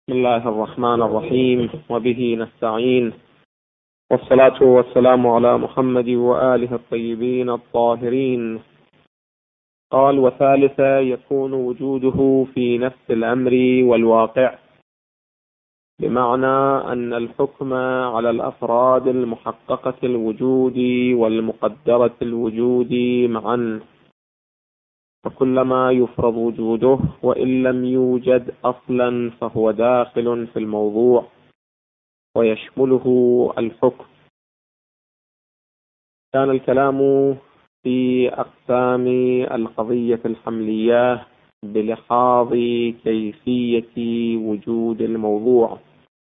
بسم الله الرحمن الرحيم، وبه نستعين، والصلاة والسلام على محمد وآله الطيبين الطاهرين. قال: وثالثا يكون وجوده في نفس الأمر والواقع، بمعنى أن الحكم على الأفراد المحققة الوجود والمقدرة الوجود معا، فكلما يفرض وجوده وإن لم يوجد أصلا فهو داخل في الموضوع ويشمله الحكم. كان الكلام في أقسام القضية الحملية بلحاظ كيفية وجود الموضوع.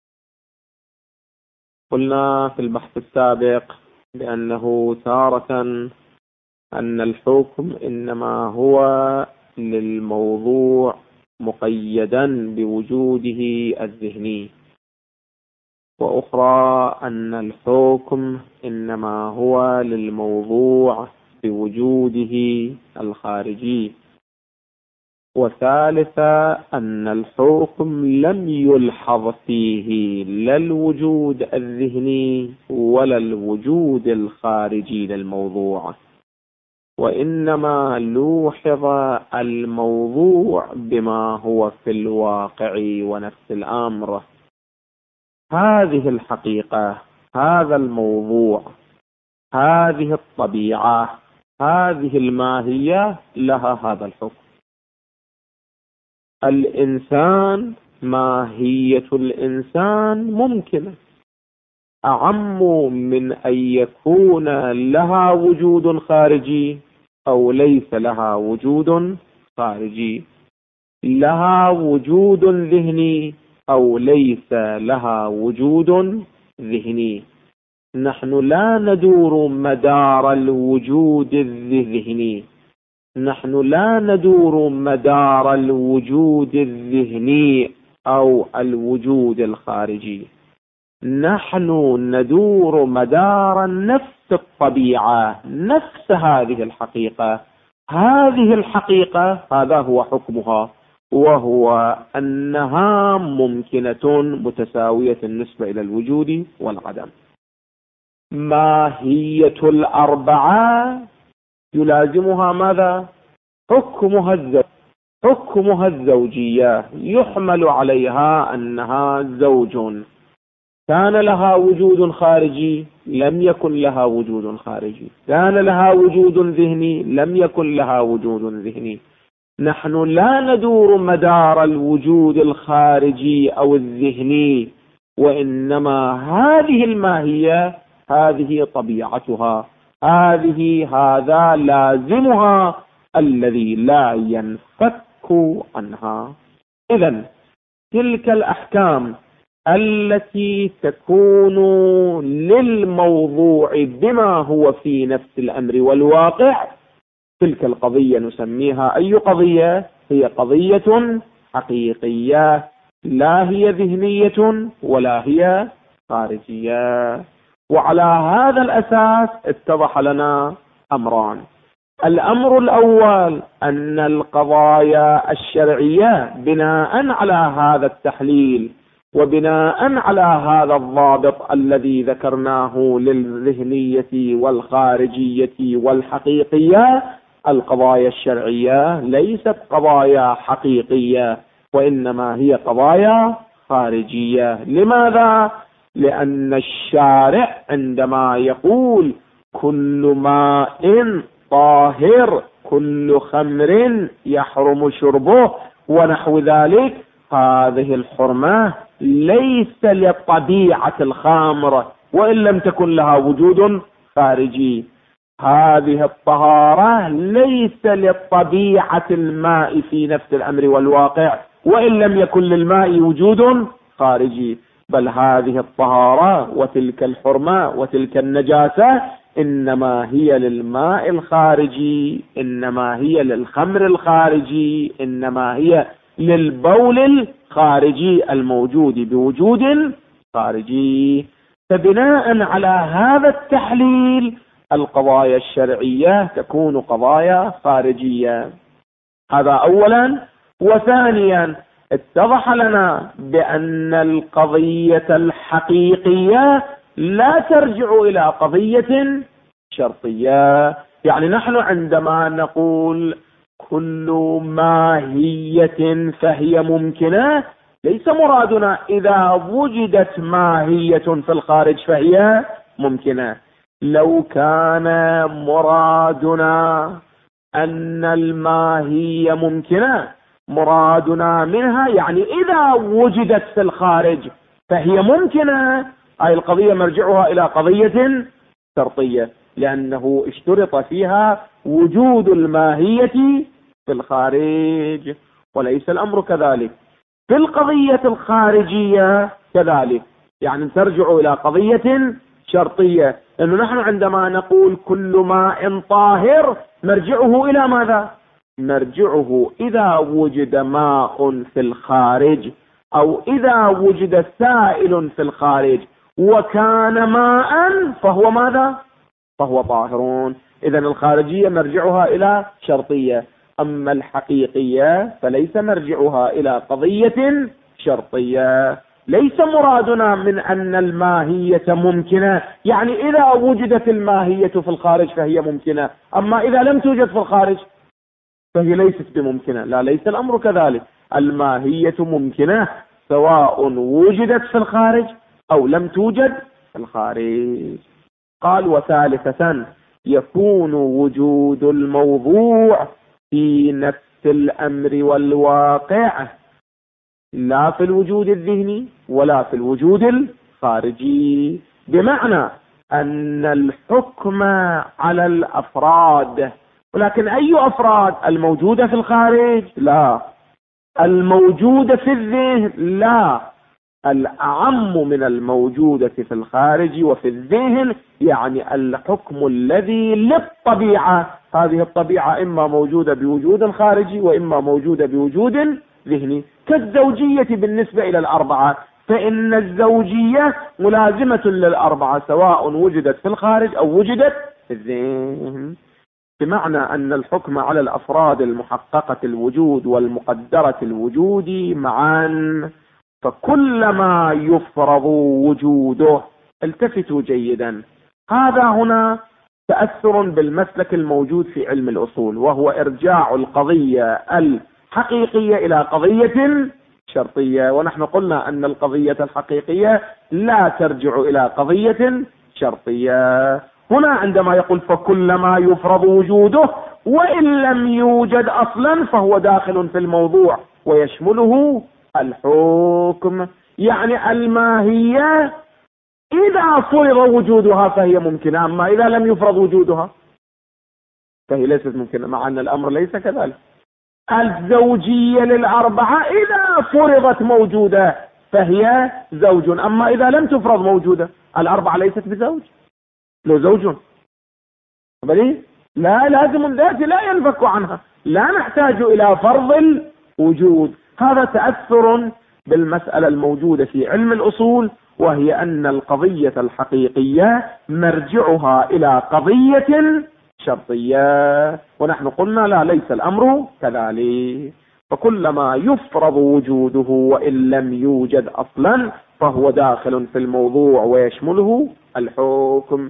قلنا في البحث السابق بأنه تارة أن الحكم إنما هو للموضوع مقيدا بوجوده الذهني، وأخرى أن الحكم إنما هو للموضوع بوجوده الخارجي، وثالثا أن الحكم لم يلحظ فيه لا الوجود الذهني ولا الوجود الخارجي للموضوع، وإنما لوحظ الموضوع بما هو في الواقع ونفس الأمر. هذه الحقيقة، هذا الموضوع، هذه الطبيعة، هذه الماهية، لها هذا الحكم. الإنسان، ماهية الإنسان ممكنة، أعم من أن يكون لها وجود خارجي أو ليس لها وجود خارجي، لها وجود ذهني أو ليس لها وجود ذهني. نحن لا ندور مدار الوجود الذهني، نحن لا ندور مدار الوجود الذهني أو الوجود الخارجي، نحن ندور مدار نفس الطبيعة، نفس هذه الحقيقة. هذه الحقيقة هذا هو حكمها، وهو أنها ممكنة متساوية النسبة إلى الوجود والعدم. ماهية الأربعة يلازمها ماذا؟ حكمها الزوجية، يحمل عليها أنها زوج، كان لها وجود خارجي لم يكن لها وجود خارجي، كان لها وجود ذهني لم يكن لها وجود ذهني. نحن لا ندور مدار الوجود الخارجي أو الذهني، وإنما هذه الماهية، هذه طبيعتها، هذا لازمها الذي لا ينفك عنها. إذن تلك الأحكام التي تكون للموضوع بما هو في نفس الأمر والواقع، تلك القضية نسميها أي قضية؟ هي قضية حقيقية، لا هي ذهنية ولا هي خارجية. وعلى هذا الأساس اتضح لنا أمران. الأمر الأول أن القضايا الشرعية بناء على هذا التحليل وبناء على هذا الضابط الذي ذكرناه للذهنية والخارجية والحقيقية، القضايا الشرعية ليست قضايا حقيقية، وإنما هي قضايا خارجية. لماذا؟ لأن الشارع عندما يقول كل ماء طاهر، كل خمر يحرم شربه ونحو ذلك، هذه الحرمة ليس لطبيعة الخمر وإن لم تكن لها وجود خارجي. هذه الطهارة ليس لطبيعة الماء في نفس الأمر والواقع وإن لم يكن للماء وجود خارجي، بل هذه الطهارة وتلك الحرمة وتلك النجاسة إنما هي للماء الخارجي، إنما هي للخمر الخارجي، إنما هي للبول الخارجي الموجود بوجود خارجي. فبناء على هذا التحليل القضايا الشرعية تكون قضايا خارجية. هذا أولا. وثانيا اتضح لنا بأن القضية الحقيقية لا ترجع إلى قضية شرطية. يعني نحن عندما نقول كل ماهية فهي ممكنة، ليس مرادنا إذا وجدت ماهية في الخارج فهي ممكنة. لو كان مرادنا أن الماهية ممكنة، مرادنا منها يعني إذا وجدت في الخارج فهي ممكنة، أي القضية مرجعها إلى قضية شرطية، لأنه اشترط فيها وجود الماهية في الخارج. وليس الأمر كذلك في القضية الخارجية كذلك، يعني ترجع إلى قضية شرطية. لأنه نحن عندما نقول كل ماء طاهر مرجعه إلى ماذا؟ مرجعه إذا وجد ماء في الخارج أو إذا وجد سائل في الخارج وكان ماء فهو ماذا؟ فهو طاهر. إذا الخارجية مرجعها إلى شرطية، أما الحقيقية فليس مرجعها إلى قضية شرطية. ليس مرادنا من أن الماهية ممكنة يعني إذا وجدت الماهية في الخارج فهي ممكنة، أما إذا لم توجد في الخارج فهي ليست بممكنة. لا، ليس الأمر كذلك. الماهية ممكنة سواء وجدت في الخارج أو لم توجد في الخارج. قال وثالثة يكون وجود الموضوع في نفس الأمر والواقع، لا في الوجود الذهني ولا في الوجود الخارجي. بمعنى أن الحكم على الأفراد، ولكن أي أفراد؟ الموجودة في الخارج؟ لا. الموجودة في الذهن؟ لا. الأعم من الموجودة في الخارج وفي الذهن، يعني الحكم الذي للطبيعة. هذه الطبيعة إما موجودة بوجود خارجي وإما موجودة بوجود ذهني. كالزوجية بالنسبة إلى الأربعة، فإن الزوجية ملازمة للأربعة سواء وجدت في الخارج أو وجدت في الذهن. بمعنى أن الحكم على الأفراد المحققة الوجود والمقدرة الوجود معا، فكلما يفرض وجوده، التفتوا جيدا، هذا هنا تأثر بالمسلك الموجود في علم الأصول، وهو إرجاع القضية الحقيقية إلى قضية شرطية. ونحن قلنا أن القضية الحقيقية لا ترجع إلى قضية شرطية. هنا عندما يقول فكلما يفرض وجوده وإن لم يوجد أصلا فهو داخل في الموضوع ويشمله الحكم، يعني الماهية إذا فرض وجودها فهي ممكنة، أما إذا لم يفرض وجودها فهي ليست ممكنة، مع أن الأمر ليس كذلك. الزوجية للأربعة إذا فرضت موجودة فهي زوج، أما إذا لم تفرض موجودة الأربعة ليست بزوج. لو زوج بلي لا لازم ذاتي لا ينفك عنها، لا نحتاج إلى فرض الوجود. هذا تأثر بالمسألة الموجودة في علم الأصول، وهي أن القضية الحقيقية مرجعها إلى قضية شرطية، ونحن قلنا لا، ليس الأمر كذلك. فكلما يفرض وجوده وإن لم يوجد أصلا فهو داخل في الموضوع ويشمله الحكم.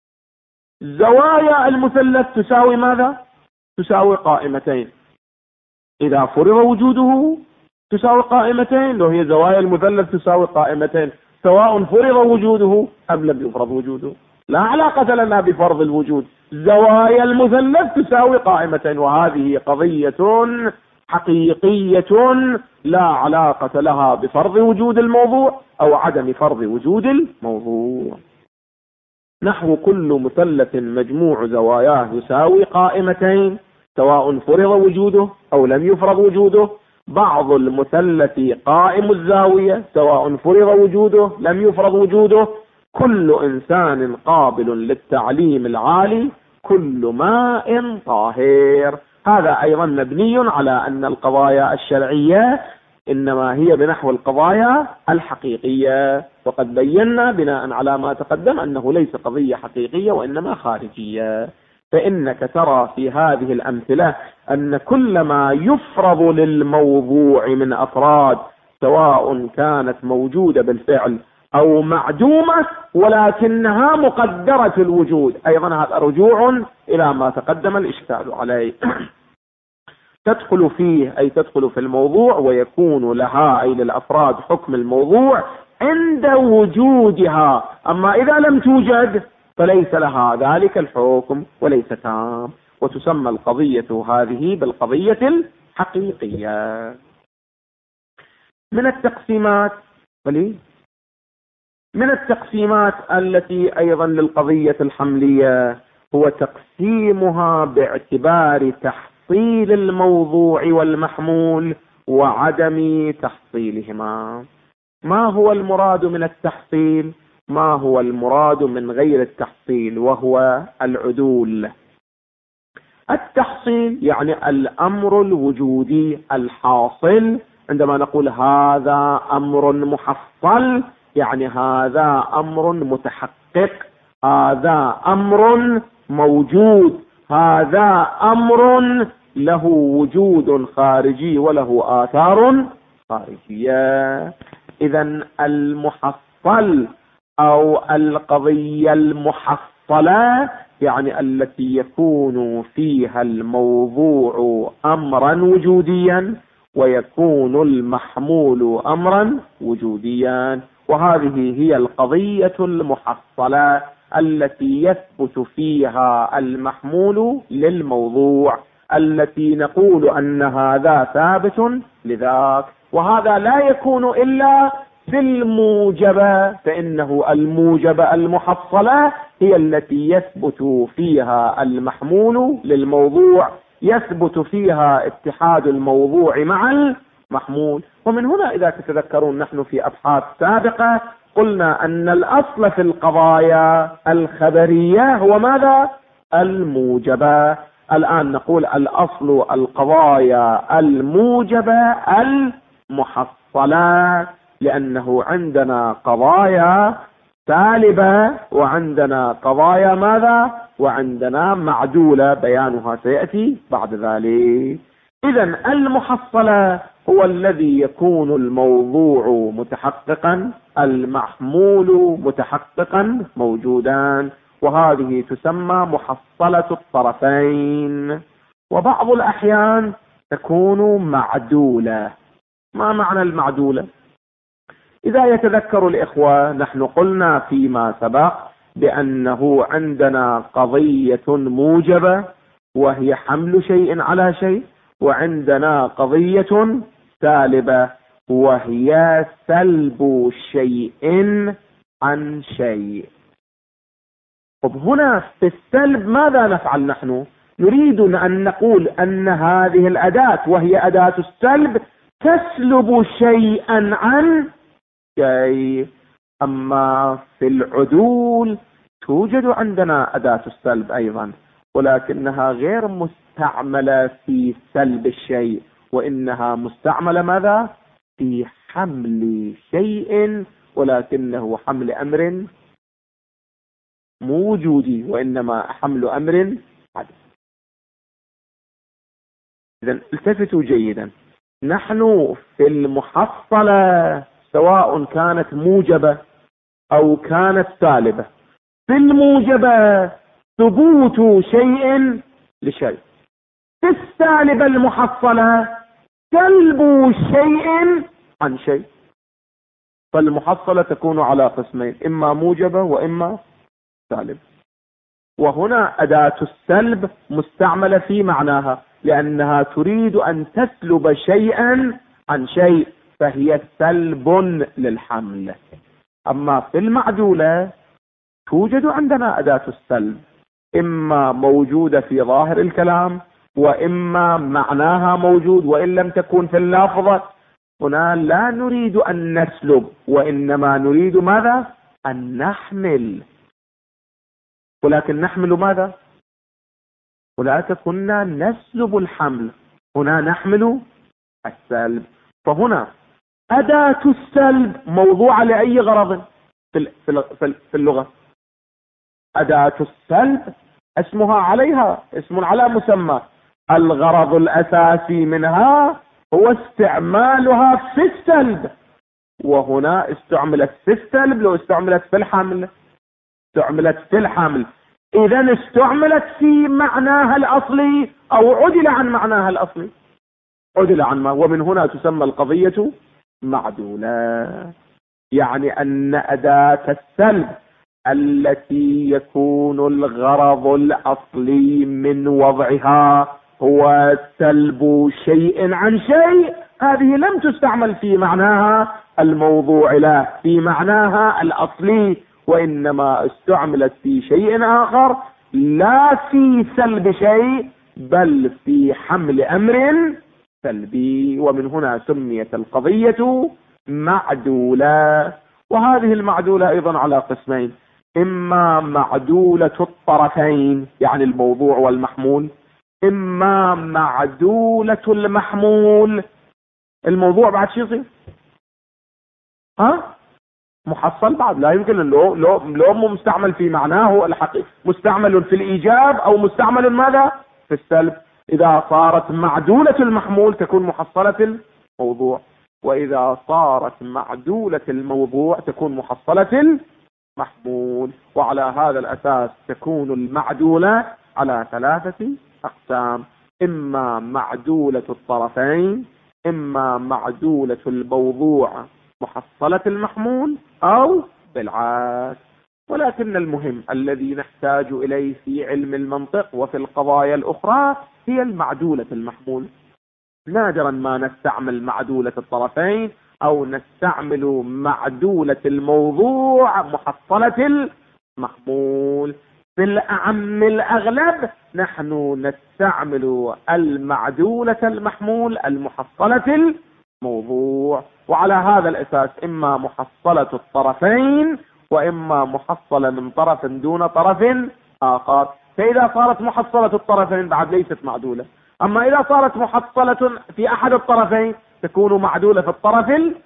زوايا المثلث تساوي ماذا؟ تساوي قائمتين. إذا فرض وجوده تساوي قائمتين، لو هي زوايا المثلث تساوي قائمتين سواء فرض وجوده أم لم يفرض وجوده، لا علاقة لنا بفرض الوجود. زوايا المثلث تساوي قائمتين، وهذه قضية حقيقية لا علاقة لها بفرض وجود الموضوع أو عدم فرض وجود الموضوع. نحو كل مثلث مجموع زواياه يساوي قائمتين سواء فرض وجوده أو لم يفرض وجوده. بعض المثلث قائم الزاوية سواء فرض وجوده لم يفرض وجوده. كل إنسان قابل للتعليم العالي، كل ماء طاهر. هذا أيضا مبني على أن القضايا الشرعية إنما هي بنحو القضايا الحقيقية، وقد بينا بناء على ما تقدم أنه ليس قضية حقيقية وإنما خارجية. فإنك ترى في هذه الأمثلة أن كل ما يفرض للموضوع من أفراد سواء كانت موجودة بالفعل أو معدومة ولكنها مقدرة الوجود، أيضا هذا رجوع إلى ما تقدم الإشكال عليه. تدخل فيه أي تدخل في الموضوع ويكون لها أي للأفراد حكم الموضوع عند وجودها، أما إذا لم توجد فليس لها ذلك الحكم وليس تام، وتسمى القضية هذه بالقضية الحقيقية. من التقسيمات التي أيضا للقضية الحملية هو تقسيمها باعتبار تحصيل الموضوع والمحمول وعدم تحصيلهما. ما هو المراد من التحصيل؟ ما هو المراد من غير التحصيل؟ وهو العدول. التحصيل يعني الأمر الوجودي الحاصل، عندما نقول هذا أمر محصل يعني هذا أمر متحقق، هذا أمر موجود، هذا أمر له وجود خارجي وله آثار خارجية. إذن المحصل أو القضية المحصلة يعني التي يكون فيها الموضوع أمرا وجوديا ويكون المحمول أمرا وجوديا، وهذه هي القضية المحصلة التي يثبت فيها المحمول للموضوع، التي نقول أن هذا ثابت لذاك، وهذا لا يكون إلا في الموجبة، فإنه الموجبة المحصلة هي التي يثبت فيها المحمول للموضوع، يثبت فيها اتحاد الموضوع مع المحمول. ومن هنا إذا تتذكرون نحن في أبحاث سابقة قلنا أن الأصل في القضايا الخبرية هو ماذا؟ الموجبة. الآن نقول الأصل القضايا الموجبة المحصلة، لأنه عندنا قضايا سالبة وعندنا قضايا ماذا؟ وعندنا معدولة، بيانها سيأتي بعد ذلك. إذن المحصلة هو الذي يكون الموضوع متحققا، المحمول متحققا موجودا، وهذه تسمى محصلة الطرفين. وبعض الأحيان تكون معدولة. ما معنى المعدولة؟ إذا يتذكر الإخوة نحن قلنا فيما سبق بأنه عندنا قضية موجبة وهي حمل شيء على شيء، وعندنا قضية سالبة وهي سلب شيء عن شيء. طب هنا في السلب ماذا نفعل نحن؟ نريد أن نقول أن هذه الأداة وهي أداة السلب تسلب شيئا عن شيء. أما في العدول توجد عندنا أداة السلب أيضا، ولكنها غير مستعملة في سلب الشيء، وإنها مستعملة ماذا؟ في حمل شيء، ولكنه حمل أمر موجودي، وإنما حمل أمر عدم. إذن التفتوا جيدا، نحن في المحصلة سواء كانت موجبة أو كانت سالبة، في الموجبة ثبوت شيء لشيء، في السالبة المحصلة سلب شيء عن شيء. فالمحصلة تكون على قسمين، إما موجبة وإما سالب. وهنا أداة السلب مستعملة في معناها، لأنها تريد أن تسلب شيئا عن شيء، فهي سلب للحمل. أما في المعدولة توجد عندنا أداة السلب، إما موجودة في ظاهر الكلام وإما معناها موجود وإن لم تكن في اللفظة. هنا لا نريد أن نسلب، وإنما نريد ماذا؟ أن نحمل. ولكن نحمل ماذا؟ ولكن كنا نسلب الحمل، هنا نحمل السلب. فهنا أداة السلب موضوعة لأي غرض في اللغة؟ أداة السلب اسمها عليها اسم على مسمى. الغرض الأساسي منها هو استعمالها في السلب، وهنا استعملت في السلب. لو استعملت في الحمل استعملت في الحمل، إذا استعملت في معناها الأصلي أو عدل عن معناها الأصلي، عدل عن ما، ومن هنا تسمى القضية معدولة. يعني أن أداة السلب التي يكون الغرض الأصلي من وضعها هو سلب شيء عن شيء، هذه لم تستعمل في معناها الموضوع له، في معناها الأصلي، وإنما استعملت في شيء آخر، لا في سلب شيء بل في حمل أمر سلبي. ومن هنا سميت القضية معدولة. وهذه المعدولة أيضا على قسمين: إما معدولة الطرفين يعني الموضوع والمحمول، إما معدولة المحمول. الموضوع بعد شو يصير؟ محصل بعد، لا يمكن لو مستعمل في معناه الحقيقي، مستعمل في الإيجاب أو مستعمل ماذا؟ في السلب. إذا صارت معدولة المحمول تكون محصلة الموضوع، وإذا صارت معدولة الموضوع تكون محصلة المحمول. وعلى هذا الأساس تكون المعدولة على 3 أقسام: إما معدولة الطرفين، إما معدولة الموضوع محصلة المحمول، أو بالعكس. ولكن المهم الذي نحتاج إليه في علم المنطق وفي القضايا الأخرى هي المعدولة المحمول. نادرا ما نستعمل معدولة الطرفين أو نستعمل معدولة الموضوع محصلة المحمول. في الأعم الأغلب نحن نستعمل المعدولة المحمول المحصلة الموضوع. وعلى هذا الأساس إما محصلة الطرفين وإما محصلة من طرف دون طرف آخر. فإذا صارت محصلة الطرفين بعد ليست معدولة، أما إذا صارت محصلة في أحد الطرفين تكون معدولة في الطرف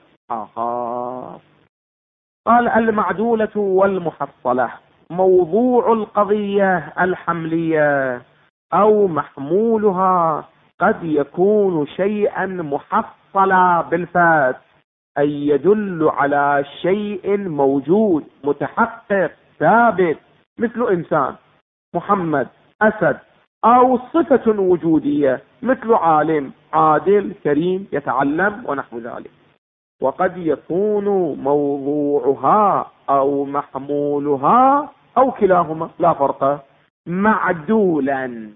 الآخر. قال: المعدولة والمحصلة موضوع القضية الحملية أو محمولها قد يكون شيئا محصلا بالفات، أي يدل على شيء موجود متحقق ثابت، مثل إنسان، محمد، أسد، أو صفة وجودية مثل عالم، عادل، كريم، يتعلم، ونحو ذلك. وقد يكون موضوعها أو محمولها أو كلاهما، لا فرق، معدولا.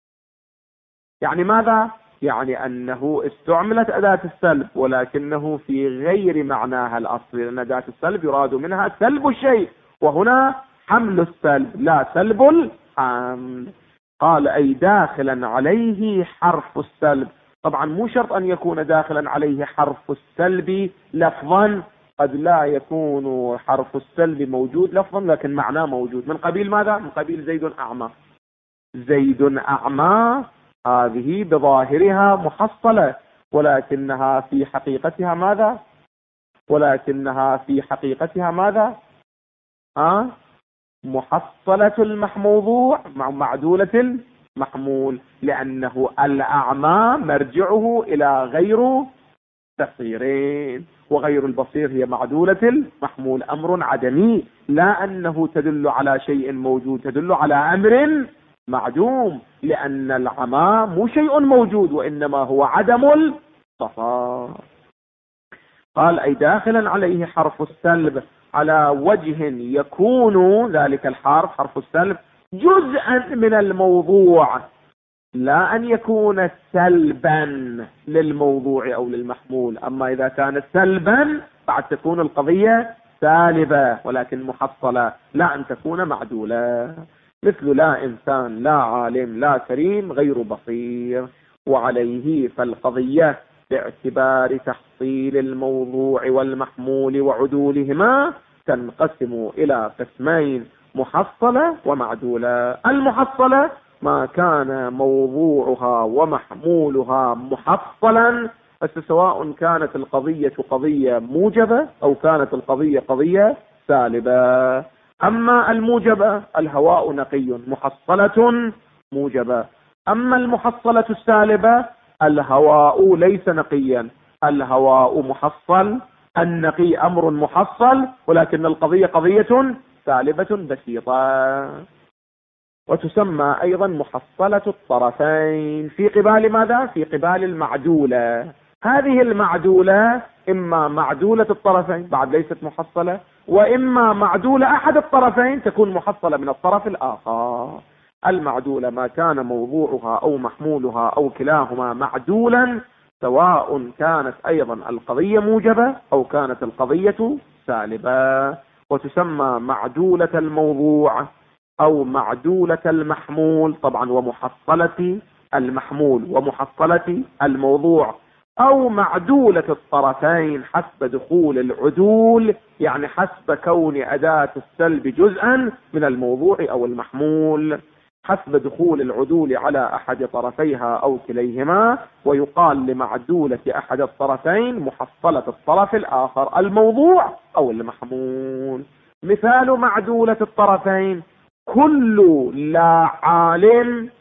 يعني ماذا؟ يعني أنه استعملت أداة السلب ولكنه في غير معناها الأصلي، لأن أداة السلب يراد منها سلب الشيء، وهنا حمل السلب لا سلب الحمل. قال: أي داخلا عليه حرف السلب. طبعا مو شرط أن يكون داخلا عليه حرف السلب لفظا، قد لا يكون حرف السلب موجود لفظا لكن معناه موجود. من قبيل ماذا؟ من قبيل زيد أعمى. زيد أعمى هذه بظاهرها محصلة، ولكنها في حقيقتها ماذا؟ ولكنها في حقيقتها ماذا؟ محصلة الموضوع مع معدولة المحمول، لأنه الأعمى مرجعه إلى غير بصيرين، وغير البصير هي معدولة المحمول، أمر عدمي، لا أنه تدل على شيء موجود، تدل على أمر معدوم، لأن العمى مو شيء موجود وإنما هو عدم الصفاء. قال: أي داخلا عليه حرف السلب على وجه يكون ذلك الحرف حرف السلب جزءا من الموضوع، لا أن يكون سلبا للموضوع أو للمحمول. أما إذا كان سلبا بعد تكون القضية سالبة ولكن محصلة، لا أن تكون معدولة، مثل لا إنسان، لا عالم، لا كريم، غير بصير. وعليه فالقضية باعتبار تحصيل الموضوع والمحمول وعدولهما تنقسم إلى قسمين: محصلة ومعدولة. المحصلة ما كان موضوعها ومحمولها محصلا، بس سواء كانت القضية قضية موجبة أو كانت القضية قضية سالبة. أما الموجبة الهواء نقي محصلة موجبة. أما المحصلة السالبة الهواء ليس نقيا، الهواء محصل، النقي أمر محصل، ولكن القضية قضية سالبة بسيطة. وتسمى أيضا محصلة الطرفين في قبال ماذا؟ في قبال المعدولة. هذه المعدولة إما معدولة الطرفين بعد ليست محصلة، وإما معدولة أحد الطرفين تكون محصلة من الطرف الآخر. المعدولة ما كان موضوعها أو محمولها أو كلاهما معدولا، سواء كانت أيضا القضية موجبة أو كانت القضية سالبة. وتسمى معدولة الموضوع أو معدولة المحمول طبعا، ومحصلة المحمول ومحصلة الموضوع، أو معدولة الطرفين حسب دخول العدول، يعني حسب كون أداة السلب جزءا من الموضوع أو المحمول، حسب دخول العدول على أحد طرفيها أو كليهما. ويقال لمعدولة أحد الطرفين محصلة الطرف الآخر الموضوع أو المحمول. مثال معدولة الطرفين: كل لا عالم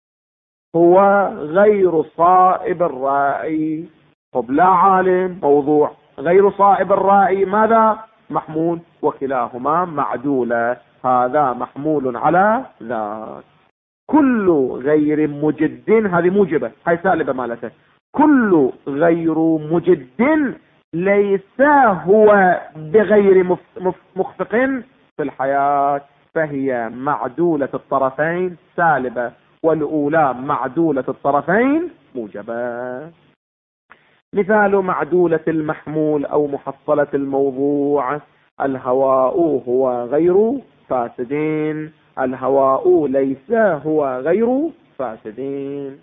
هو غير صائب الرأي. طب لا عالم موضوع، غير صائب الرأي ماذا؟ محمول، وكلاهما معدولة، هذا محمول على ذاك. كل غير مجد هذه موجبة، هاي سالبة مالته. كل غير مجد ليس هو بغير مخفق في الحياة، فهي معدولة الطرفين سالبة، والأولى معدولة الطرفين موجبة. مثال معدولة المحمول أو محصلة الموضوع: الهواء هو غير فاسدين، الهواء ليس هو غير فاسدين.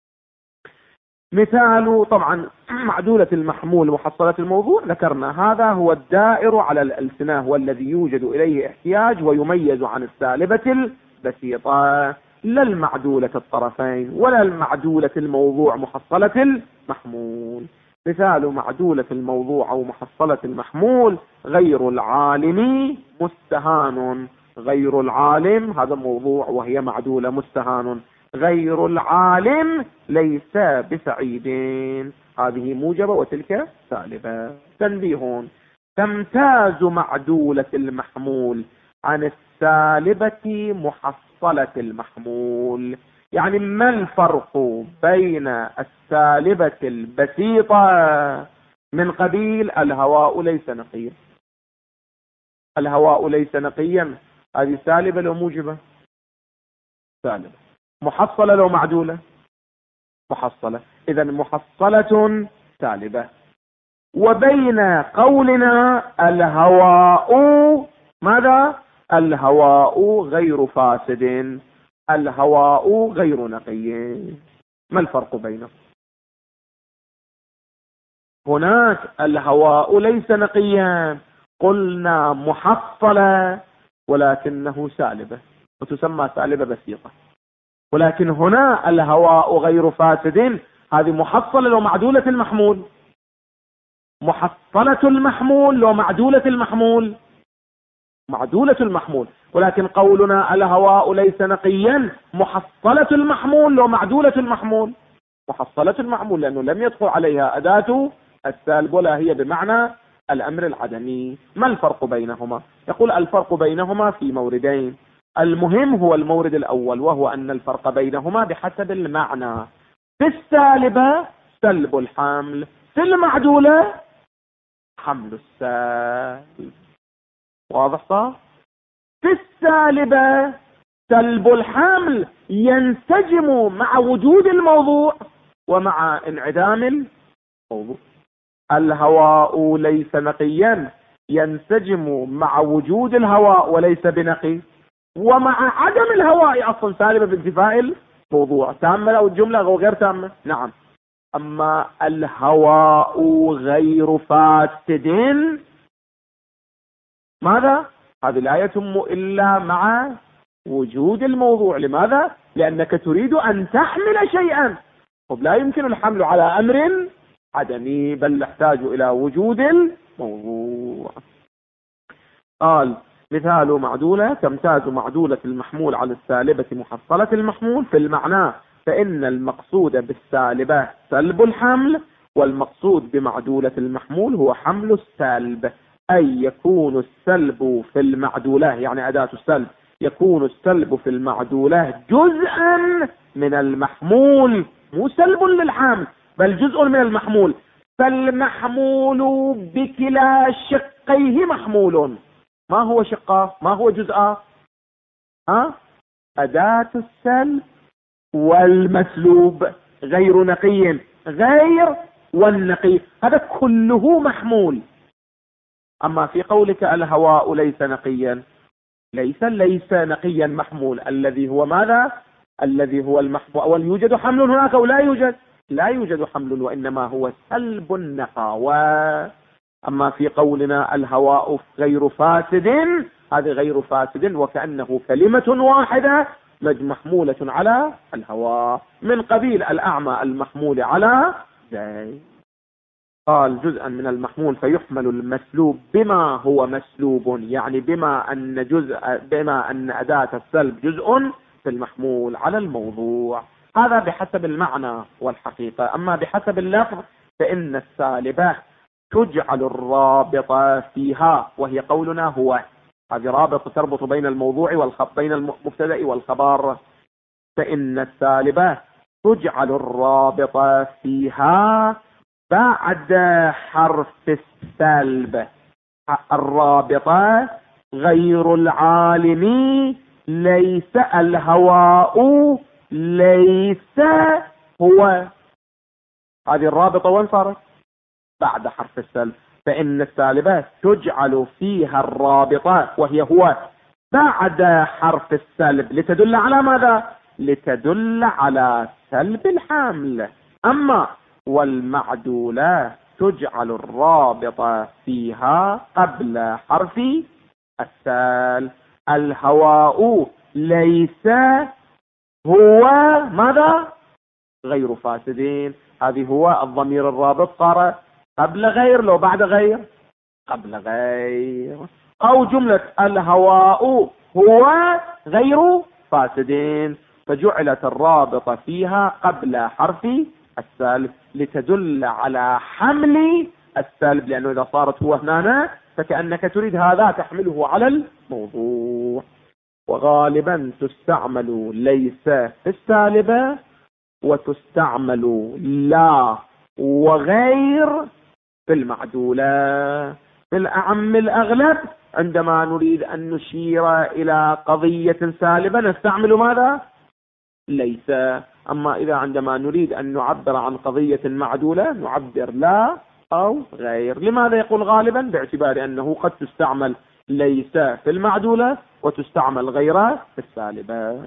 مثال طبعا معدولة المحمول محصلة الموضوع ذكرنا، هذا هو الدائر على الألسنة والذي يوجد إليه احتياج ويميز عن السالبة البسيطة، لا المعدولة الطرفين ولا المعدولة الموضوع محصلة المحمول. مثال معدولة الموضوع أو محصلة المحمول: غير العالم مستهان. غير العالم هذا موضوع وهي معدولة مستهان. غير العالم ليس بسعيدين، هذه موجبة وتلك سالبة. تنبيه: تمتاز معدولة المحمول عن السالبة محصلة المحمول. يعني ما الفرق بين السالبة البسيطة من قبيل الهواء ليس نقيا؟ الهواء ليس نقيا هذه سالبة لو موجبة؟ سالبة. محصلة لو معدولة؟ محصلة. إذا محصلة سالبة. وبين قولنا الهواء ماذا؟ الهواء غير فاسد، الهواء غير نقي، ما الفرق بينهم؟ هناك الهواء ليس نقيا، قلنا محصلة ولكنه سالبة وتسمى سالبة بسيطة. ولكن هنا الهواء غير فاسد، هذه محصلة لو معدولة المحمول، محصلة المحمول لو معدولة المحمول، معدولة المحمول. ولكن قولنا الهواء ليس نقيا محصلة المحمول لو معدولة المحمول، محصلة المحمول لأنه لم يدخل عليها أداة السالب ولا هي بمعنى الأمر العدمي. ما الفرق بينهما؟ يقول الفرق بينهما في موردين. المهم هو المورد الأول، وهو أن الفرق بينهما بحسب المعنى. في السالبة سلب الحمل، في المعدولة حمل السالب. واضح صح؟ في السالبة سلب الحمل ينسجم مع وجود الموضوع ومع انعدام الموضوع. الهواء ليس نقيا ينسجم مع وجود الهواء وليس بنقي، ومع عدم الهواء اصلا سالبة بانتفاء الموضوع. تامة او الجملة او غير تامة؟ نعم. اما الهواء غير فاسد ماذا؟ هذه لا يتم الا مع وجود الموضوع. لماذا؟ لانك تريد ان تحمل شيئا، طب لا يمكن الحمل على امر عدمي، بل نحتاج الى وجود الموضوع. قال مثال معدولة: تمتاز معدولة المحمول على السالبة محصلة المحمول في المعنى، فإن المقصود بالسالبة سلب الحمل، والمقصود بمعدولة المحمول هو حمل السلب. أي يكون السلب في المعدولة، يعني أداة السلب، يكون السلب في المعدولة جزءا من المحمول، مو سلب للحمل بل جزء من المحمول. فالمحمول بكلا شقيه محمول. ما هو شقه؟ ما هو جزءه؟ أداة السلب والمسلوب، غير نقي، غير والنقي، هذا كله محمول. أما في قولك الهواء ليس نقيا، ليس نقيا محمول، الذي هو ماذا؟ الذي هو المحمول. أول يوجد حمل هناك أو لا يوجد؟ لا يوجد حمل، وإنما هو سلب النقاوة. أما في قولنا الهواء غير فاسد، هذا غير فاسد وكأنه كلمة واحدة محمولة على الهواء، من قبيل الأعمى المحمول على زيد. قال جزءا من المحمول فيحمل المسلوب بما هو مسلوب، يعني بما أن أداة السلب جزء في المحمول على الموضوع. هذا بحسب المعنى والحقيقة. أما بحسب اللفظ فإن السالبة تجعل الرابطة فيها، وهي قولنا هو، هذه رابطة تربط بين الموضوع بين المبتدأ والخبر. فإن السالبة تجعل الرابطة فيها بعد حرف السلب. الرابطة غير العالم ليس الهواء ليس هو، هذه الرابطة وين صارت؟ بعد حرف السلب. فإن السالبة تجعل فيها الرابطة وهي هو بعد حرف السلب، لتدل على ماذا؟ لتدل على سلب الحمل. أما والمعدولة تجعل الرابطة فيها قبل حرف السلب. الهواء ليس هو ماذا؟ غير فاسدين. هذه هو الضمير الرابط صار قبل غير لو بعد غير؟ قبل غير. أو جملة الهواء هو غير فاسدين، فجعلت الرابطة فيها قبل حرف السلب لتدل على حمل السلب، لأنه إذا صارت هو هنا فكأنك تريد هذا تحمله على الموضوع. وغالبا تستعمل ليس في السالبة، وتستعمل لا وغير في المعدولة. في الأعم الأغلب عندما نريد أن نشير إلى قضية سالبة نستعمل ماذا؟ ليس. أما إذا عندما نريد أن نعبر عن قضية معدولة نعبر لا أو غير. لماذا يقول غالبا؟ باعتبار أنه قد تستعمل ليس في المعدولة وتستعمل غير في السالبة.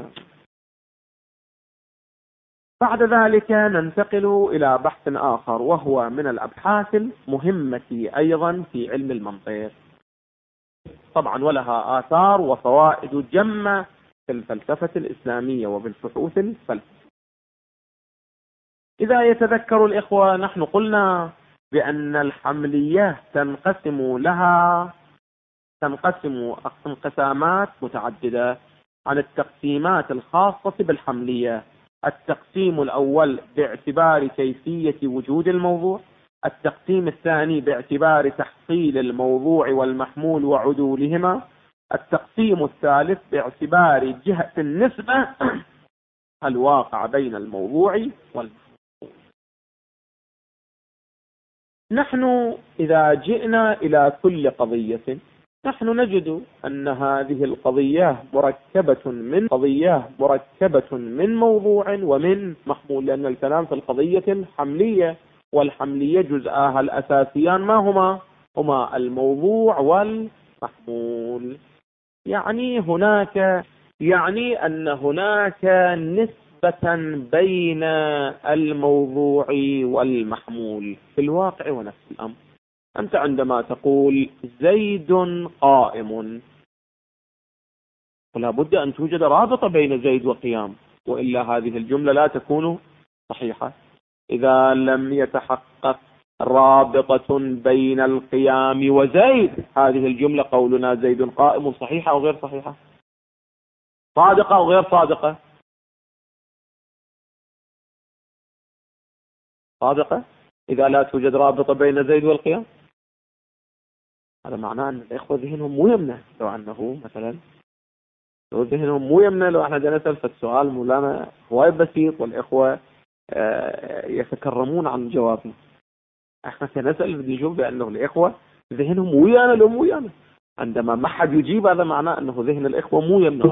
بعد ذلك ننتقل إلى بحث آخر، وهو من الأبحاث المهمة أيضا في علم المنطق، طبعا ولها آثار وفوائد جمة في الفلسفة الإسلامية وبالبحوث الفلسفية. إذا يتذكر الإخوة نحن قلنا بأن الحملية تنقسم انقسامات متعددة. عن التقسيمات الخاصة بالحملية: التقسيم الأول باعتبار كيفية وجود الموضوع، التقسيم الثاني باعتبار تحصيل الموضوع والمحمول وعدولهما، التقسيم الثالث باعتبار جهة النسبة الواقع بين الموضوع والمحمول. نحن إذا جئنا إلى كل قضية نحن نجد أن هذه القضية مركبة من موضوع ومن محمول، لأن الكلام في القضية الحملية، والحملية جزءها الأساسيان ما هما الموضوع والمحمول. يعني أن هناك نسبة بين الموضوع والمحمول في الواقع ونفس الأمر. أنت عندما تقول زيد قائم فلا بد أن توجد رابطة بين زيد وقيام، وإلا هذه الجملة لا تكون صحيحة. إذا لم يتحقق رابطة بين القيام وزيد، هذه الجملة قولنا زيد قائم صحيحة أو غير صحيحة؟ صادقة أو غير صادقة؟ صادقة إذا لا توجد رابطة بين زيد والقيام. هذا معناه أن الإخوة ذهنهم مو يمنى، لو أنه مثلا لو ذهنهم مو يمنى، لو احنا نسأل فالسؤال مولانا هواي بسيط والإخوة يتكرمون عن جوابنا. احنا سنسأل نشوف بأنه الإخوة ذهنهم مو يانا لو مو يانا. عندما ما حد يجيب هذا معناه أنه ذهن الإخوة مو يمنى.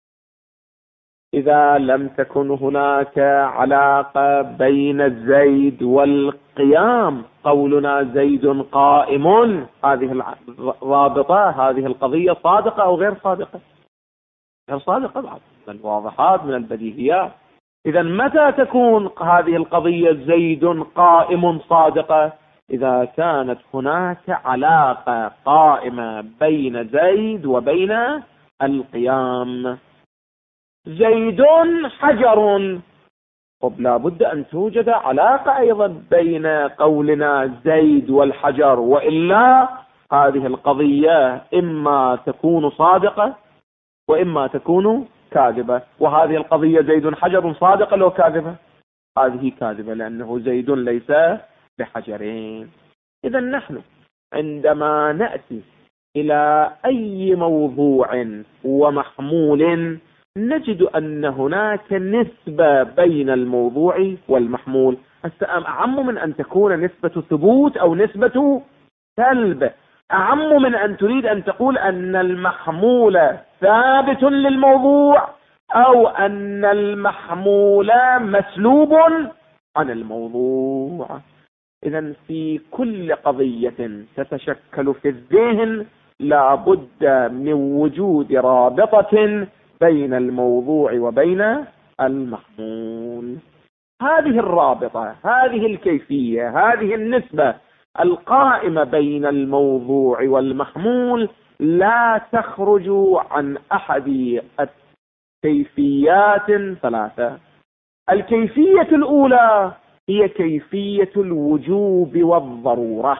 إذا لم تكن هناك علاقة بين زيد والقيام، قولنا زيد قائم، هذه الرابطة، هذه القضية صادقة أو غير صادقة؟ غير صادقة بعد، من الواضحات من البديهيات. إذا متى تكون هذه القضية زيد قائم صادقة؟ إذا كانت هناك علاقة قائمة بين زيد وبين القيام. زيد حجر، طب لابد أن توجد علاقة أيضا بين قولنا زيد والحجر، وإلا هذه القضية إما تكون صادقة وإما تكون كاذبة. وهذه القضية زيد حجر صادقة لو كاذبة؟ هذه كاذبة، لأنه زيد ليس بحجرين. إذا نحن عندما نأتي إلى أي موضوع ومحمول نجد أن هناك نسبة بين الموضوع والمحمول. أعم من أن تكون نسبة ثبوت أو نسبة سلب، أعم من أن تريد أن تقول أن المحمول ثابت للموضوع أو أن المحمول مسلوب عن الموضوع. إذن في كل قضية تتشكل في الذهن لابد من وجود رابطة بين الموضوع وبين المحمول. هذه الرابطة، هذه الكيفية، هذه النسبة القائمة بين الموضوع والمحمول لا تخرج عن أحد الكيفيات ثلاثة. الكيفية الأولى هي كيفية الوجوب والضرورة.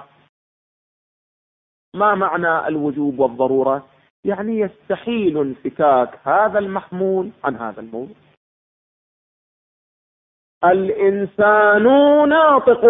ما معنى الوجوب والضرورة؟ يعني يستحيل انفكاك هذا المحمول عن هذا الموضوع. الإنسان ناطق،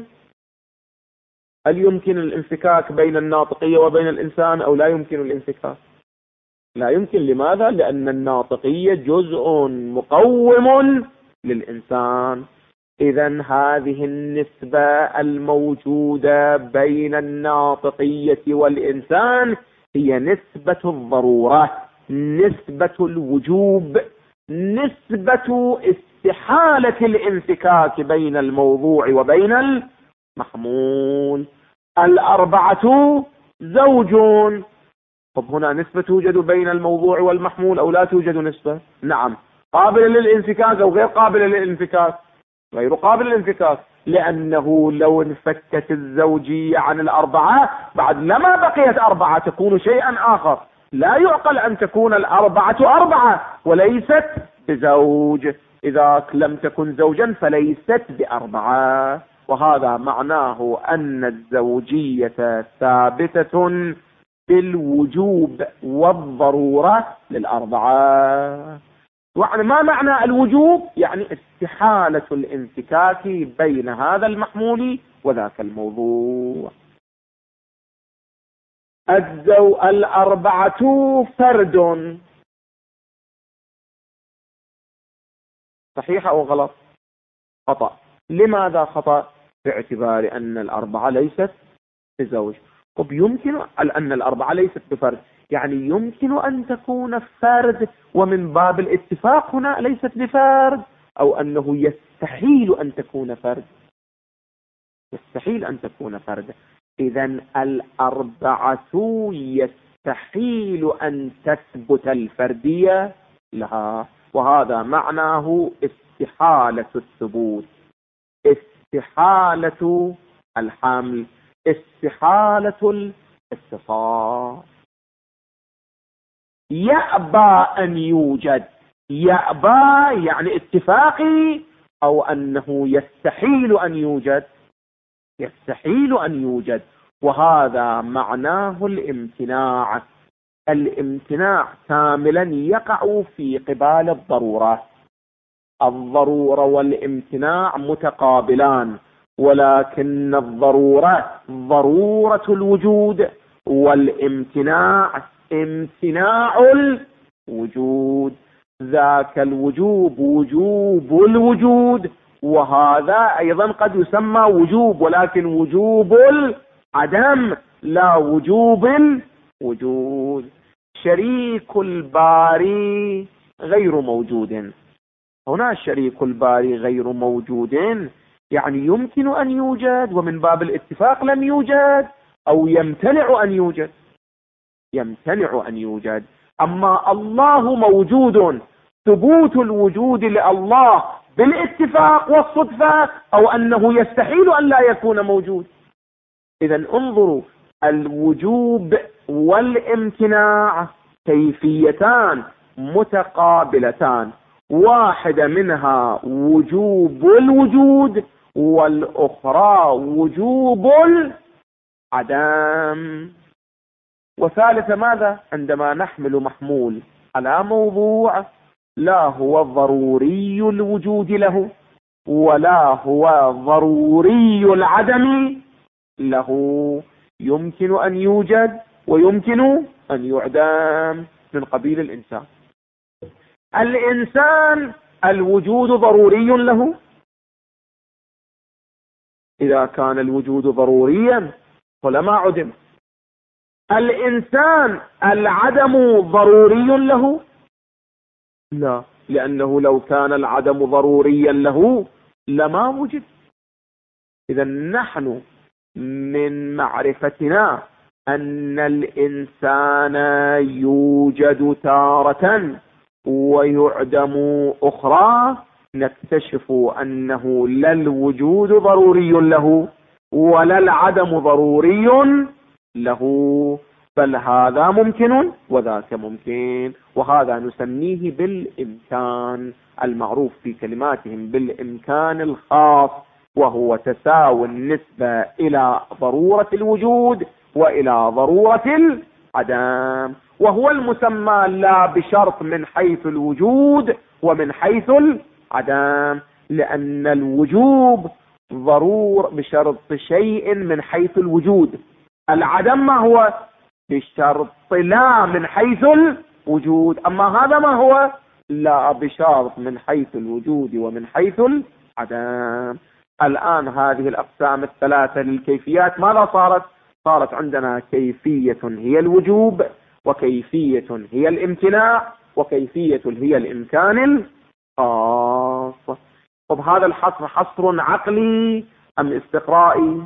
هل يمكن الانفكاك بين الناطقية وبين الإنسان أو لا يمكن الانفكاك؟ لا يمكن. لماذا؟ لأن الناطقية جزء مقوم للإنسان. إذن هذه النسبة الموجودة بين الناطقية والإنسان هي نسبة الضرورة، نسبة الوجوب، نسبة استحالة الانفكاك بين الموضوع وبين المحمول. الأربعة زوجون، طب هنا نسبة توجد بين الموضوع والمحمول أو لا توجد نسبة؟ نعم. قابلة للانفكاك أو غير قابلة للانفكاك؟ غير قابل للانفكاك، لأنه لو انفكت الزوجية عن الأربعة بعد لما بقيت أربعة تكون شيئا آخر. لا يعقل أن تكون الأربعة أربعة وليست بزوج. إذا لم تكن زوجا فليست بأربعة، وهذا معناه أن الزوجية ثابتة بالوجوب والضرورة للأربعة. ما معنى الوجوب؟ يعني استحالة الانفكاك بين هذا المحمول وذاك الموضوع. الأربعة فرد، صحيح أو غلط؟ خطأ. لماذا خطأ؟ باعتبار أن الأربعة ليست بزوج. طب يمكن أن الأربعة ليست بفرد، يعني يمكن أن تكون فرد ومن باب الاتفاق هنا ليست بفرد، أو أنه يستحيل أن تكون فرد، يستحيل أن تكون فرد. إذن الأربعة يستحيل أن تثبت الفردية لها، وهذا معناه استحالة الثبوت، استحالة الحمل، استحالة الاتصال. يأبى أن يوجد، يأبى يعني اتفاقي، أو أنه يستحيل أن يوجد. يستحيل أن يوجد. وهذا معناه الامتناع. الامتناع كاملا يقع في قبال الضرورة. الضرورة والامتناع متقابلان، ولكن الضرورة ضرورة الوجود، والامتناع امتناع الوجود. ذاك الوجوب وجوب الوجود، وهذا أيضا قد يسمى وجوب، ولكن وجوب العدم لا وجوب الوجود. شريك الباري غير موجود. هنا شريك الباري غير موجود يعني يمكن أن يوجد، ومن باب الاتفاق لم يوجد، أو يمتنع أن يوجد. يمتنع أن يوجد. أما الله موجود، ثبوت الوجود لله بالاتفاق والصدفة، أو أنه يستحيل أن لا يكون موجود. إذا انظروا، الوجوب والامتناع كيفيتان متقابلتان، واحدة منها وجوب الوجود، والأخرى وجوب العدم. وثالث ماذا؟ عندما نحمل محمول على موضوع لا هو ضروري الوجود له، ولا هو ضروري العدم له، يمكن أن يوجد ويمكن أن يعدم، من قبيل الإنسان. الإنسان الوجود ضروري له. إذا كان الوجود ضروريا فلما عدم. الإنسان العدم ضروري له؟ لا، لأنه لو كان العدم ضروريا له لما وجد. إذا نحن من معرفتنا أن الإنسان يوجد تارة ويعدم أخرى، نكتشف أنه لا الوجود ضروري له ولا العدم ضروري له، بل هذا ممكن وذاك ممكن. وهذا نسميه بالإمكان، المعروف في كلماتهم بالإمكان الخاص، وهو تساوي النسبة إلى ضرورة الوجود وإلى ضرورة العدم، وهو المسمى لا بشرط من حيث الوجود ومن حيث العدم، لأن الوجوب ضرور بشرط شيء من حيث الوجود. العدم ما هو؟ بشرط لا من حيث الوجود. أما هذا ما هو؟ لا بشرط من حيث الوجود ومن حيث العدم. الآن هذه الأقسام الثلاثة للكيفيات ماذا صارت؟ صارت عندنا كيفية هي الوجوب، وكيفية هي الامتناع، وكيفية هي الإمكان الخاص. طب هذا الحصر حصر عقلي أم استقرائي؟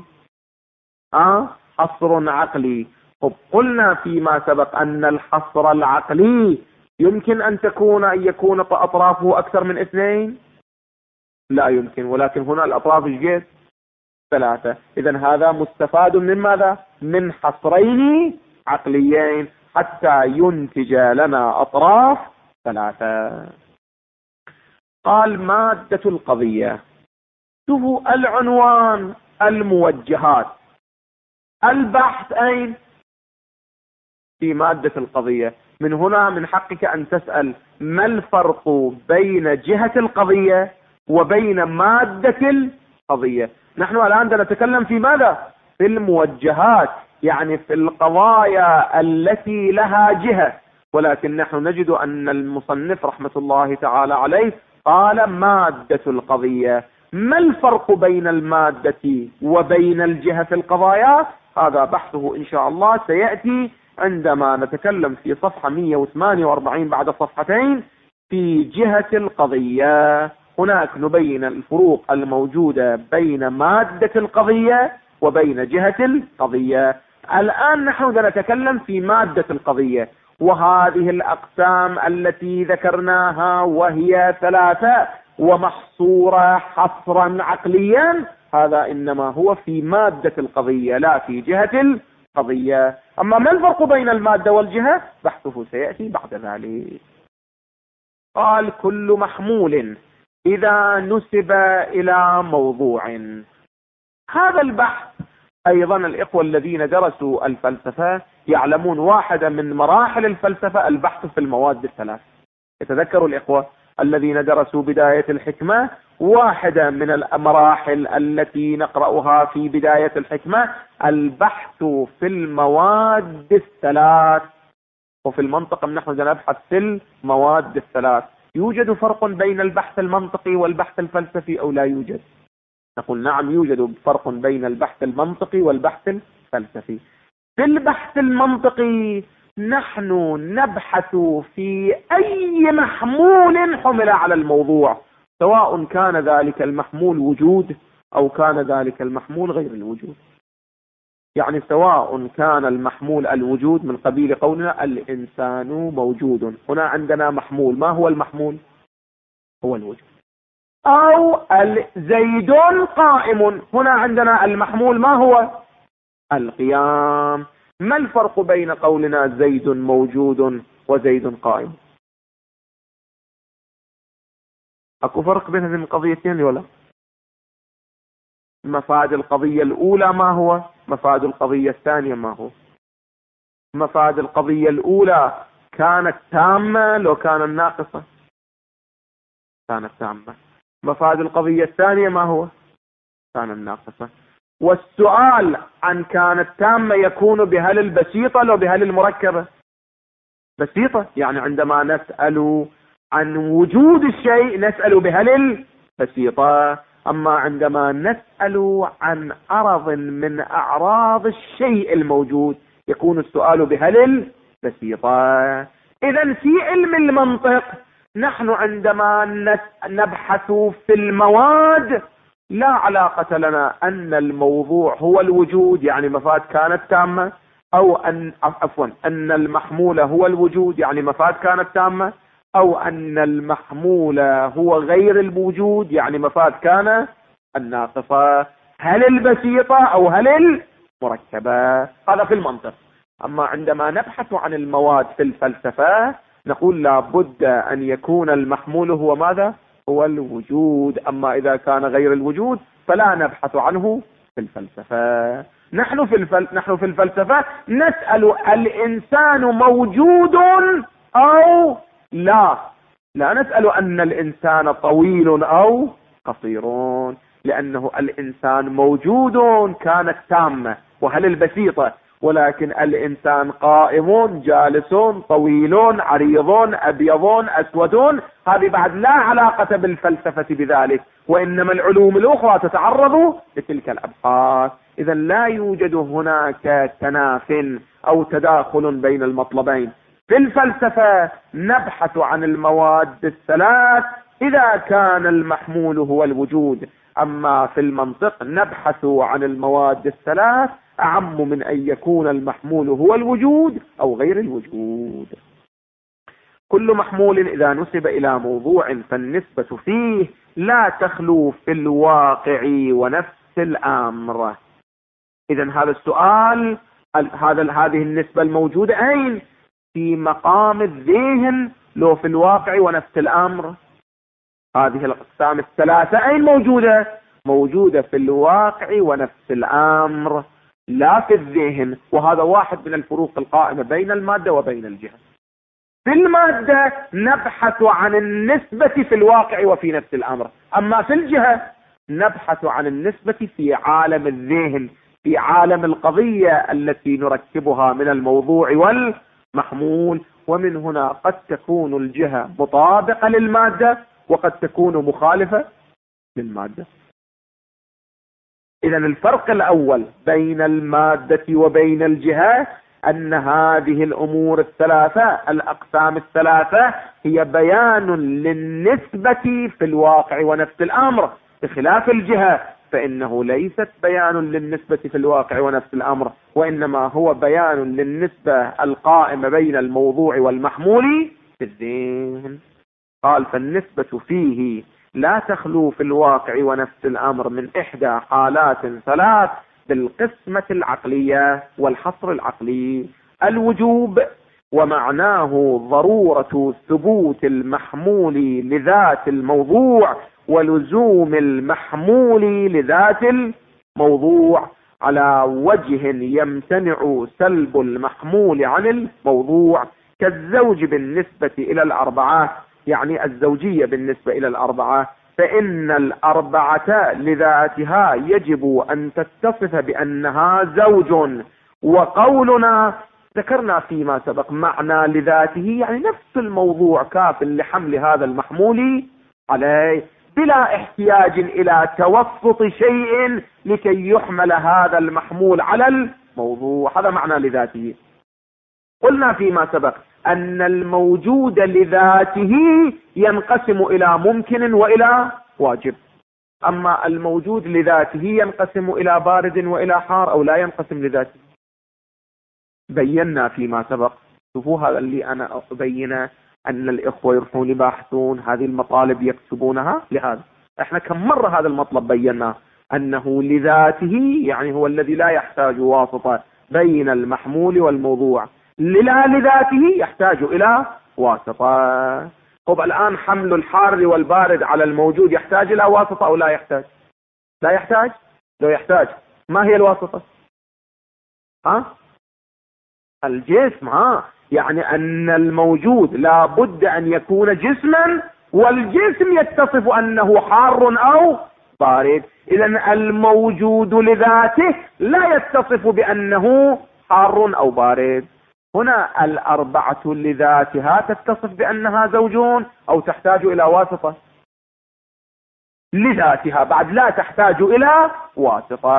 حصر عقلي. طب قلنا فيما سبق أن الحصر العقلي يمكن أن يكون أطرافه أكثر من 2؟ لا يمكن، ولكن هنا الأطراف جيد 3. إذن هذا مستفاد من ماذا؟ من حصرين عقليين حتى ينتج لنا أطراف 3. قال مادة القضية، شوفوا العنوان الموجهات. البحث أين؟ في مادة القضية. من هنا من حقك أن تسأل ما الفرق بين جهة القضية وبين مادة القضية. نحن الآن نتكلم في ماذا؟ في الموجهات، يعني في القضايا التي لها جهة، ولكن نحن نجد أن المصنف رحمة الله تعالى عليه قال مادة القضية. ما الفرق بين المادة وبين الجهة في القضايا؟ هذا بحثه إن شاء الله سيأتي عندما نتكلم في صفحة 148 بعد صفحتين في جهة القضية. هناك نبين الفروق الموجودة بين مادة القضية وبين جهة القضية. الآن نحن نتكلم في مادة القضية، وهذه الأقسام التي ذكرناها وهي 3 ومحصورة حصرا عقليا، هذا إنما هو في مادة القضية لا في جهة القضية. أما ما الفرق بين المادة والجهة؟ بحثه سيأتي بعد ذلك. قال كل محمول إذا نسب إلى موضوع. هذا البحث أيضا الإخوة الذين درسوا الفلسفة يعلمون واحدة من مراحل الفلسفة البحث في المواد الثلاث. يتذكروا الإخوة الذين درسوا بداية الحكمة، واحدة من المراحل التي نقرأها في بداية الحكمة البحث في المواد الثلاث. وفي المنطق نحن نبحث في المواد الثلاث. يوجد فرق بين البحث المنطقي والبحث الفلسفي أو لا يوجد؟ نقول نعم، يوجد فرق بين البحث المنطقي والبحث الفلسفي. في البحث المنطقي نحن نبحث في أي محمول حمل على الموضوع، سواء كان ذلك المحمول وجود أو كان ذلك المحمول غير الوجود. يعني سواء كان المحمول الوجود من قبيل قولنا الإنسان موجود، هنا عندنا محمول، ما هو المحمول؟ هو الوجود. أو زيد قائم، هنا عندنا المحمول ما هو؟ القيام. ما الفرق بين قولنا زيد موجود وزيد قائم؟ أكو فرق بين هذه القضيتين ولا؟ مفاد القضية الأولى ما هو؟ مفاد القضية الثانية ما هو؟ مفاد القضية الأولى كانت تامة لو كانت ناقصة؟ كانت تامة. مفاد القضية الثانية ما هو؟ كانت ناقصة. والسؤال عن كانت تامة يكون بهل البسيطة لو بهل المركبة؟ بسيطة، يعني عندما نسأل عن وجود الشيء نسأل بهل البسيطة، أما عندما نسأل عن عرض من أعراض الشيء الموجود يكون السؤال بهل البسيطة. إذا في علم المنطق نحن عندما نبحث في المواد لا علاقة لنا أن الموضوع هو الوجود، يعني مفاد كانت تامة، أو أن المحمول هو الوجود، يعني مفاد كانت تامة، أو أن المحمول هو غير الوجود، يعني مفاد كان الناقصة. هل البسيطة أو هل المركبة؟ هذا في المنطق. أما عندما نبحث عن المواد في الفلسفة نقول لابد أن يكون المحمول هو ماذا؟ هو الوجود. أما إذا كان غير الوجود فلا نبحث عنه في الفلسفة. نحن في الفلسفة نسأل الإنسان موجود أو لا نسأل أن الإنسان طويل أو قصير، لأنه الإنسان موجود كانت تامة وهل البسيطة، ولكن الإنسان قائم جالس طويل عريض أبيض أسود، هذه بعد لا علاقة بالفلسفة بذلك، وإنما العلوم الأخرى تتعرض لتلك الأبحاث. إذا لا يوجد هناك تناف أو تداخل بين المطلبين. في الفلسفة نبحث عن المواد الثلاث إذا كان المحمول هو الوجود، أما في المنطق نبحث عن المواد الثلاث أعم من أن يكون المحمول هو الوجود أو غير الوجود. كل محمول إذا نسب إلى موضوع فالنسبة فيه لا تخلو في الواقع ونفس الأمر. إذا هذا السؤال، هذه النسبة الموجودة أين؟ في مقام الذهن لو في الواقع ونفس الأمر. هذه الأقسام الثلاثة أين موجودة؟ موجودة في الواقع ونفس الأمر لا في الذهن، وهذا واحد من الفروق القائمة بين المادة وبين الجهة. في المادة نبحث عن النسبة في الواقع وفي نفس الأمر، أما في الجهة نبحث عن النسبة في عالم الذهن، في عالم القضية التي نركبها من الموضوع والمحمول. ومن هنا قد تكون الجهة مطابقة للمادة وقد تكون مخالفة للمادة. إذن الفرق الأول بين المادة وبين الجهة أن هذه الأمور الثلاثة، الأقسام الثلاثة، هي بيان للنسبة في الواقع ونفس الأمر، بخلاف الجهة فإنه ليست بيان للنسبة في الواقع ونفس الأمر، وإنما هو بيان للنسبة القائمة بين الموضوع والمحمول في الذهن. قال فالنسبة فيه لا تخلو في الواقع ونفس الأمر من إحدى حالات ثلاث بالقسمة العقلية والحصر العقلي: الوجوب، ومعناه ضرورة ثبوت المحمول لذات الموضوع ولزوم المحمول لذات موضوع على وجه يمتنع سلب المحمول عن الموضوع، كالزوج بالنسبة إلى الأربعة، يعني الزوجية بالنسبة إلى الأربعة، فإن الأربعة لذاتها يجب أن تتصف بأنها زوج. وقولنا ذكرنا فيما سبق معنى لذاته، يعني نفس الموضوع كاف لحمل هذا المحمول عليه بلا احتياج إلى توسط شيء لكي يحمل هذا المحمول على الموضوع، هذا معنى لذاته. قلنا فيما سبق أن الموجود لذاته ينقسم إلى ممكن وإلى واجب، أما الموجود لذاته ينقسم إلى بارد وإلى حار، أو لا ينقسم لذاته. بينا فيما سبق، شوفوا هذا اللي أنا أبينه، أن الإخوة يروحون يباحثون هذه المطالب يكتبونها، لهذا احنا كم مرة هذا المطلب بينا، أنه لذاته يعني هو الذي لا يحتاج واسطة بين المحمول والموضوع، لا لذاته يحتاج إلى واسطة. طب الآن حمل الحار والبارد على الموجود يحتاج إلى واسطة أو لا يحتاج؟ لا يحتاج. لو يحتاج ما هي الواسطة؟ الجسم. يعني أن الموجود لا بد أن يكون جسما، والجسم يتصف أنه حار أو بارد. إذن الموجود لذاته لا يتصف بأنه حار أو بارد. هنا الأربعة لذاتها تتصف بأنها زوجون أو تحتاج إلى واسطة؟ لذاتها بعد لا تحتاج إلى واسطة.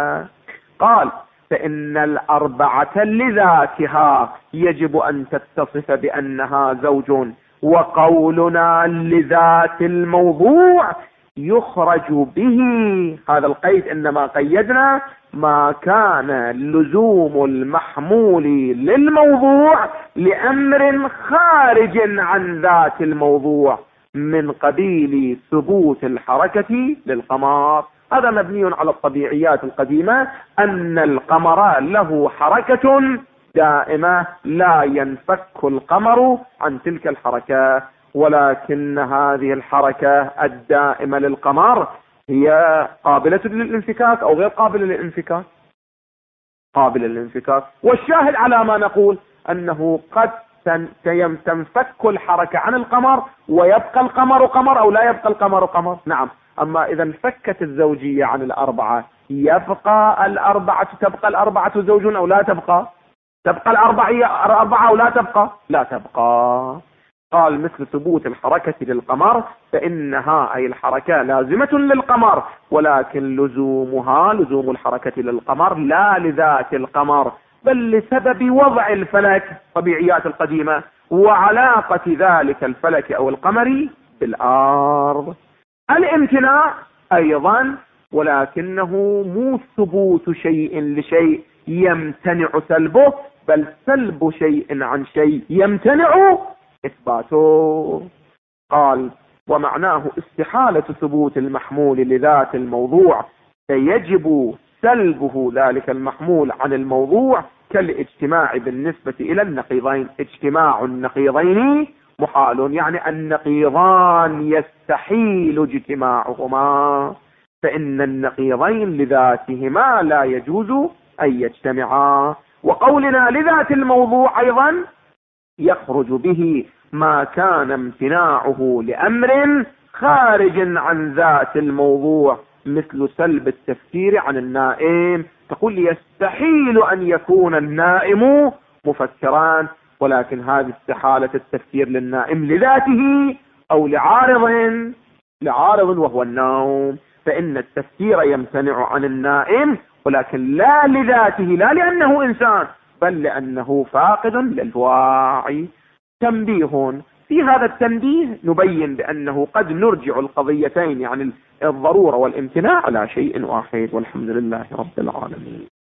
قال فإن الأربعة لذاتها يجب أن تتصف بأنها زوج. وقولنا لذات الموضوع يخرج به، هذا القيد إنما قيدنا ما كان لزوم المحمول للموضوع لأمر خارج عن ذات الموضوع من قبيل ثبوت الحركة للقمر. هذا مبني على الطبيعيات القديمة، أن القمر له حركة دائمة لا ينفك القمر عن تلك الحركة، ولكن هذه الحركة الدائمة للقمر هي قابلة للانفكاك أو غير قابلة للانفكاك؟ قابلة للانفكاك. والشاهد على ما نقول أنه قد تنفك الحركة عن القمر ويبقى القمر قمر أو لا يبقى القمر قمر. نعم. أما إذا انفكت الزوجية عن الأربعة تبقى الأربعة زوج أو لا تبقى؟ تبقى الأربعة أو لا تبقى؟ لا تبقى. قال مثل ثبوت الحركة للقمر، فإنها أي الحركة لازمة للقمر، ولكن لزومها لزوم الحركة للقمر لا لذات القمر، بل لسبب وضع الفلك، طبيعيات القديمة، وعلاقة ذلك الفلك أو القمر بالأرض. الامتناع أيضا، ولكنه مو ثبوت شيء لشيء يمتنع سلبه، بل سلب شيء عن شيء يمتنع إثباته. قال ومعناه استحالة ثبوت المحمول لذات الموضوع، فيجب سلبه ذلك المحمول عن الموضوع، كالاجتماع بالنسبة إلى النقيضين. اجتماع النقيضين محال، يعني النقيضان يستحيل اجتماعهما، فإن النقيضين لذاتهما لا يجوز أن يجتمعا. وقولنا لذات الموضوع أيضا يخرج به ما كان امتناعه لأمر خارج عن ذات الموضوع، مثل سلب التفكير عن النائم. تقول يستحيل أن يكون النائم مفكرا، ولكن هذه استحالة التفكير للنائم لذاته أو لعارض وهو النوم، فإن التفكير يمتنع عن النائم، ولكن لا لذاته، لا لأنه إنسان، بل لأنه فاقد للوعي. تنبيه، في هذا التنبيه نبين بأنه قد نرجع القضيتين، يعني الضرورة والامتناع، على شيء واحد، والحمد لله رب العالمين.